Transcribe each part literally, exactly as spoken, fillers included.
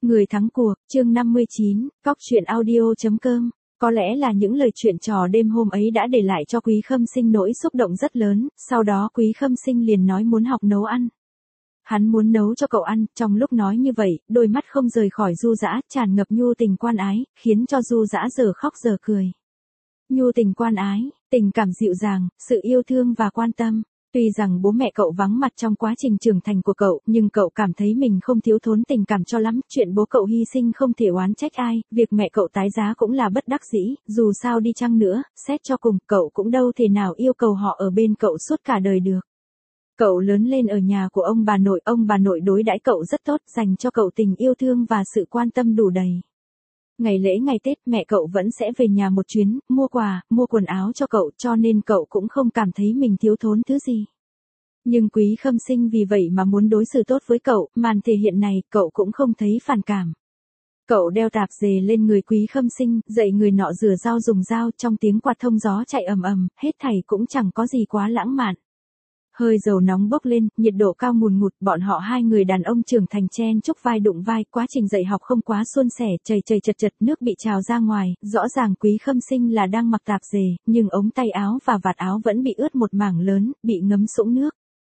Người thắng cuộc, chương năm mươi chín, cóc truyện audio.com. Có lẽ là những lời chuyện trò đêm hôm ấy đã để lại cho Quý Khâm Sinh nỗi xúc động rất lớn, sau đó Quý Khâm Sinh liền nói muốn học nấu ăn. Hắn muốn nấu cho cậu ăn, trong lúc nói như vậy, đôi mắt không rời khỏi Du Dã, tràn ngập nhu tình quan ái, khiến cho Du Dã giờ khóc giờ cười. Nhu tình quan ái, tình cảm dịu dàng, sự yêu thương và quan tâm. Tuy rằng bố mẹ cậu vắng mặt trong quá trình trưởng thành của cậu, nhưng cậu cảm thấy mình không thiếu thốn tình cảm cho lắm, chuyện bố cậu hy sinh không thể oán trách ai, việc mẹ cậu tái giá cũng là bất đắc dĩ, dù sao đi chăng nữa, xét cho cùng, cậu cũng đâu thể nào yêu cầu họ ở bên cậu suốt cả đời được. Cậu lớn lên ở nhà của ông bà nội, ông bà nội đối đãi cậu rất tốt, dành cho cậu tình yêu thương và sự quan tâm đủ đầy. Ngày lễ ngày Tết mẹ cậu vẫn sẽ về nhà một chuyến, mua quà, mua quần áo cho cậu, cho nên cậu cũng không cảm thấy mình thiếu thốn thứ gì. Nhưng Quý Khâm Sinh vì vậy mà muốn đối xử tốt với cậu, màn thể hiện này cậu cũng không thấy phản cảm. Cậu đeo tạp dề lên người Quý Khâm Sinh, dạy người nọ rửa dao dùng dao, trong tiếng quạt thông gió chạy ầm ầm, hết thảy cũng chẳng có gì quá lãng mạn. Hơi dầu nóng bốc lên, nhiệt độ cao ngùn ngụt, bọn họ hai người đàn ông trưởng thành chen chúc vai đụng vai, quá trình dạy học không quá suôn sẻ, chầy chầy chật chật, nước bị trào ra ngoài, rõ ràng Quý Khâm Sinh là đang mặc tạp dề, nhưng ống tay áo và vạt áo vẫn bị ướt một mảng lớn, bị ngấm sũng nước.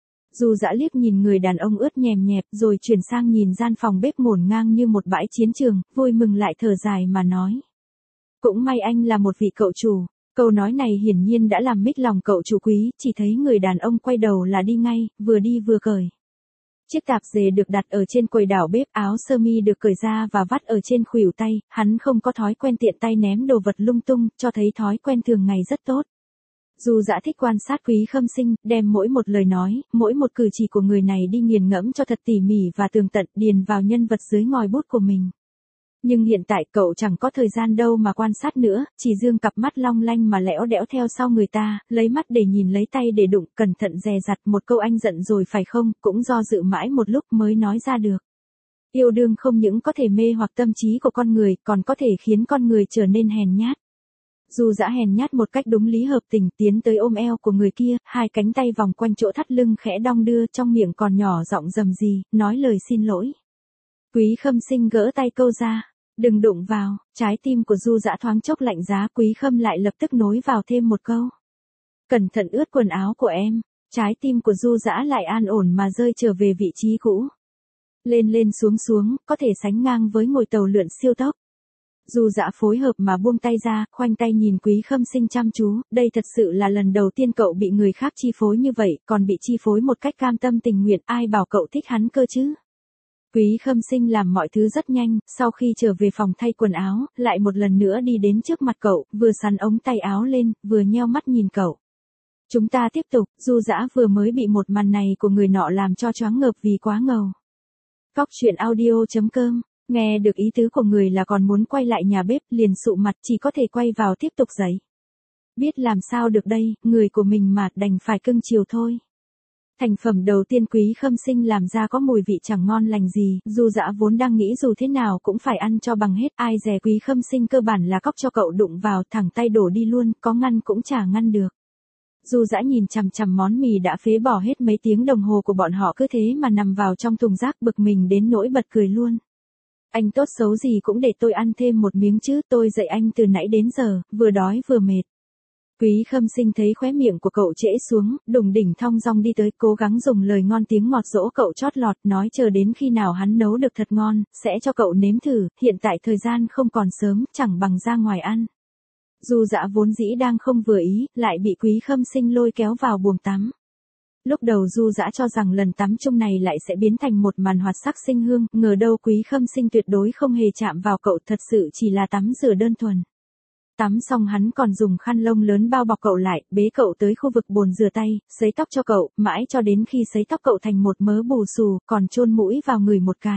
Du Dã liếc nhìn người đàn ông ướt nhèm nhẹp, rồi chuyển sang nhìn gian phòng bếp ngổn ngang như một bãi chiến trường, vui mừng lại thở dài mà nói. Cũng may anh là một vị cậu chủ. Câu nói này hiển nhiên đã làm mít lòng cậu chủ Quý, chỉ thấy người đàn ông quay đầu là đi ngay, vừa đi vừa cởi. Chiếc tạp dề được đặt ở trên quầy đảo bếp, áo sơ mi được cởi ra và vắt ở trên khuỷu tay, hắn không có thói quen tiện tay ném đồ vật lung tung, cho thấy thói quen thường ngày rất tốt. Du Dã thích quan sát Quý Khâm Sinh, đem mỗi một lời nói, mỗi một cử chỉ của người này đi nghiền ngẫm cho thật tỉ mỉ và tường tận, điền vào nhân vật dưới ngòi bút của mình. Nhưng hiện tại cậu chẳng có thời gian đâu mà quan sát nữa, chỉ dương cặp mắt long lanh mà lẽo đẽo theo sau người ta, lấy mắt để nhìn lấy tay để đụng, cẩn thận dè dặt một câu anh giận rồi phải không, cũng do dự mãi một lúc mới nói ra được. Yêu đương không những có thể mê hoặc tâm trí của con người, còn có thể khiến con người trở nên hèn nhát. Du Dã hèn nhát một cách đúng lý hợp tình, tiến tới ôm eo của người kia, hai cánh tay vòng quanh chỗ thắt lưng khẽ đong đưa, trong miệng còn nhỏ giọng rầm rì, nói lời xin lỗi. Quý Khâm Sinh gỡ tay câu ra. Đừng đụng vào, trái tim của Du Dã thoáng chốc lạnh giá, Quý Khâm lại lập tức nối vào thêm một câu. Cẩn thận ướt quần áo của em, trái tim của Du Dã lại an ổn mà rơi trở về vị trí cũ. Lên lên xuống xuống, có thể sánh ngang với ngồi tàu lượn siêu tốc. Du Dã phối hợp mà buông tay ra, khoanh tay nhìn Quý Khâm Sinh chăm chú, đây thật sự là lần đầu tiên cậu bị người khác chi phối như vậy, còn bị chi phối một cách cam tâm tình nguyện, ai bảo cậu thích hắn cơ chứ. Quý Khâm Sinh làm mọi thứ rất nhanh, sau khi trở về phòng thay quần áo, lại một lần nữa đi đến trước mặt cậu, vừa sắn ống tay áo lên, vừa nheo mắt nhìn cậu. Chúng ta tiếp tục, Du Dã vừa mới bị một màn này của người nọ làm cho choáng ngợp vì quá ngầu. Cóc truyện audio.com, nghe được ý tứ của người là còn muốn quay lại nhà bếp, liền sụ mặt chỉ có thể quay vào tiếp tục giấy. Biết làm sao được đây, người của mình mà đành phải cưng chiều thôi. Thành phẩm đầu tiên Quý Khâm Sinh làm ra có mùi vị chẳng ngon lành gì, Du Dã vốn đang nghĩ dù thế nào cũng phải ăn cho bằng hết, ai dè Quý Khâm Sinh cơ bản là cóc cho cậu đụng vào, thẳng tay đổ đi luôn, có ngăn cũng chả ngăn được. Du Dã nhìn chằm chằm món mì đã phế bỏ hết mấy tiếng đồng hồ của bọn họ cứ thế mà nằm vào trong thùng rác, bực mình đến nỗi bật cười luôn. Anh tốt xấu gì cũng để tôi ăn thêm một miếng chứ, tôi dạy anh từ nãy đến giờ, vừa đói vừa mệt. Quý Khâm Sinh thấy khóe miệng của cậu trễ xuống, đùng đỉnh thong dong đi tới, cố gắng dùng lời ngon tiếng ngọt dỗ cậu chót lọt, nói chờ đến khi nào hắn nấu được thật ngon, sẽ cho cậu nếm thử, hiện tại thời gian không còn sớm, chẳng bằng ra ngoài ăn. Du Dã vốn dĩ đang không vừa ý, lại bị Quý Khâm Sinh lôi kéo vào buồng tắm. Lúc đầu Du Dã cho rằng lần tắm chung này lại sẽ biến thành một màn hoạt sắc sinh hương, ngờ đâu Quý Khâm Sinh tuyệt đối không hề chạm vào cậu, thật sự chỉ là tắm rửa đơn thuần. Tắm xong hắn còn dùng khăn lông lớn bao bọc cậu lại, bế cậu tới khu vực bồn rửa tay, sấy tóc cho cậu, mãi cho đến khi sấy tóc cậu thành một mớ bù xù, còn chôn mũi vào người một cái.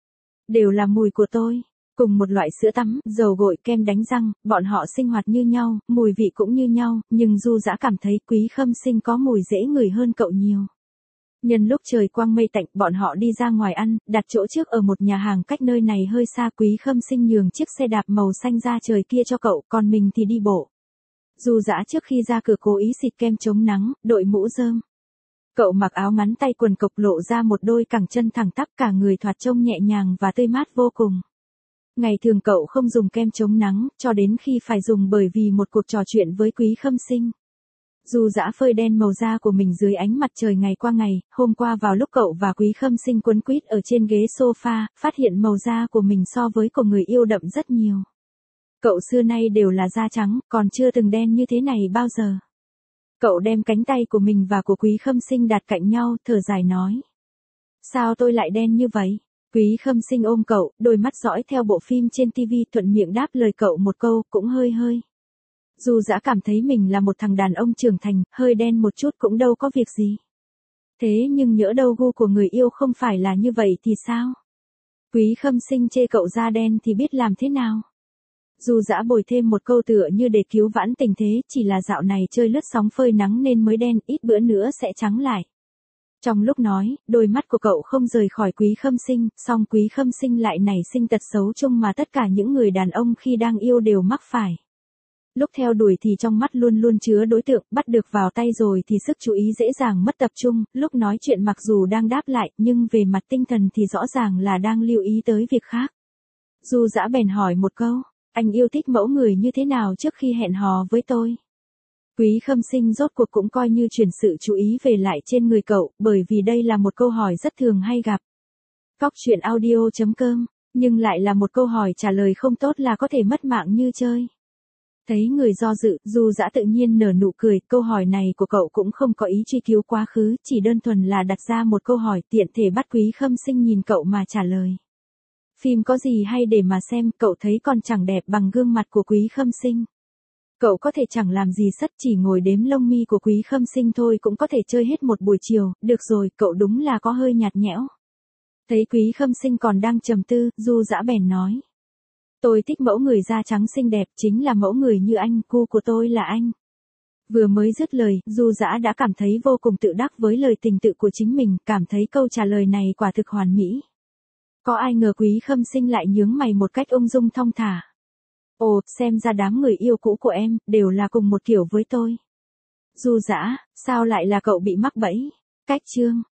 Đều là mùi của tôi. Cùng một loại sữa tắm, dầu gội, kem đánh răng, bọn họ sinh hoạt như nhau, mùi vị cũng như nhau, nhưng Du Dã cảm thấy Quý Khâm Sinh có mùi dễ ngửi hơn cậu nhiều. Nhân lúc trời quang mây tạnh, bọn họ đi ra ngoài ăn, đặt chỗ trước ở một nhà hàng cách nơi này hơi xa. Quý Khâm Sinh nhường chiếc xe đạp màu xanh ra trời kia cho cậu, còn mình thì đi bộ. Du Dã trước khi ra cửa cố ý xịt kem chống nắng, đội mũ rơm. Cậu mặc áo ngắn tay quần cộc lộ ra một đôi cẳng chân thẳng tắp, cả người thoạt trông nhẹ nhàng và tươi mát vô cùng. Ngày thường cậu không dùng kem chống nắng, cho đến khi phải dùng bởi vì một cuộc trò chuyện với Quý Khâm Sinh. Du Dã phơi đen màu da của mình dưới ánh mặt trời ngày qua ngày, hôm qua vào lúc cậu và Quý Khâm Sinh quấn quýt ở trên ghế sofa, phát hiện màu da của mình so với của người yêu đậm rất nhiều. Cậu xưa nay đều là da trắng, còn chưa từng đen như thế này bao giờ. Cậu đem cánh tay của mình và của Quý Khâm Sinh đặt cạnh nhau, thở dài nói. Sao tôi lại đen như vậy? Quý Khâm Sinh ôm cậu, đôi mắt dõi theo bộ phim trên ti vi, thuận miệng đáp lời cậu một câu, cũng hơi hơi. Du Dã cảm thấy mình là một thằng đàn ông trưởng thành, hơi đen một chút cũng đâu có việc gì. Thế nhưng nhỡ đâu gu của người yêu không phải là như vậy thì sao? Quý Khâm Sinh chê cậu da đen thì biết làm thế nào? Du Dã bồi thêm một câu tựa như để cứu vãn tình thế, chỉ là dạo này chơi lướt sóng phơi nắng nên mới đen, ít bữa nữa sẽ trắng lại. Trong lúc nói, đôi mắt của cậu không rời khỏi Quý Khâm Sinh, song Quý Khâm Sinh lại nảy sinh tật xấu chung mà tất cả những người đàn ông khi đang yêu đều mắc phải. Lúc theo đuổi thì trong mắt luôn luôn chứa đối tượng, bắt được vào tay rồi thì sức chú ý dễ dàng mất tập trung, lúc nói chuyện mặc dù đang đáp lại, nhưng về mặt tinh thần thì rõ ràng là đang lưu ý tới việc khác. Du Dã bèn hỏi một câu, anh yêu thích mẫu người như thế nào trước khi hẹn hò với tôi? Quý Khâm Sinh rốt cuộc cũng coi như chuyển sự chú ý về lại trên người cậu, bởi vì đây là một câu hỏi rất thường hay gặp. Cóc truyện audio chấm com, nhưng lại là một câu hỏi trả lời không tốt là có thể mất mạng như chơi. Thấy người do dự, Du Dã tự nhiên nở nụ cười, câu hỏi này của cậu cũng không có ý truy cứu quá khứ, chỉ đơn thuần là đặt ra một câu hỏi tiện thể bắt Quý Khâm Sinh nhìn cậu mà trả lời. Phim có gì hay để mà xem, cậu thấy còn chẳng đẹp bằng gương mặt của Quý Khâm Sinh. Cậu có thể chẳng làm gì sất, chỉ ngồi đếm lông mi của Quý Khâm Sinh thôi cũng có thể chơi hết một buổi chiều, được rồi, cậu đúng là có hơi nhạt nhẽo. Thấy Quý Khâm Sinh còn đang trầm tư, Du Dã bèn nói. Tôi thích mẫu người da trắng xinh đẹp, chính là mẫu người như anh, gu của tôi là anh. Vừa mới dứt lời, Du Dã đã cảm thấy vô cùng tự đắc với lời tình tự của chính mình, cảm thấy câu trả lời này quả thực hoàn mỹ. Có ai ngờ Quý Khâm Sinh lại nhướng mày một cách ung dung thong thả. Ồ, xem ra đám người yêu cũ của em, đều là cùng một kiểu với tôi. Du Dã, sao lại là cậu bị mắc bẫy? Cách chương.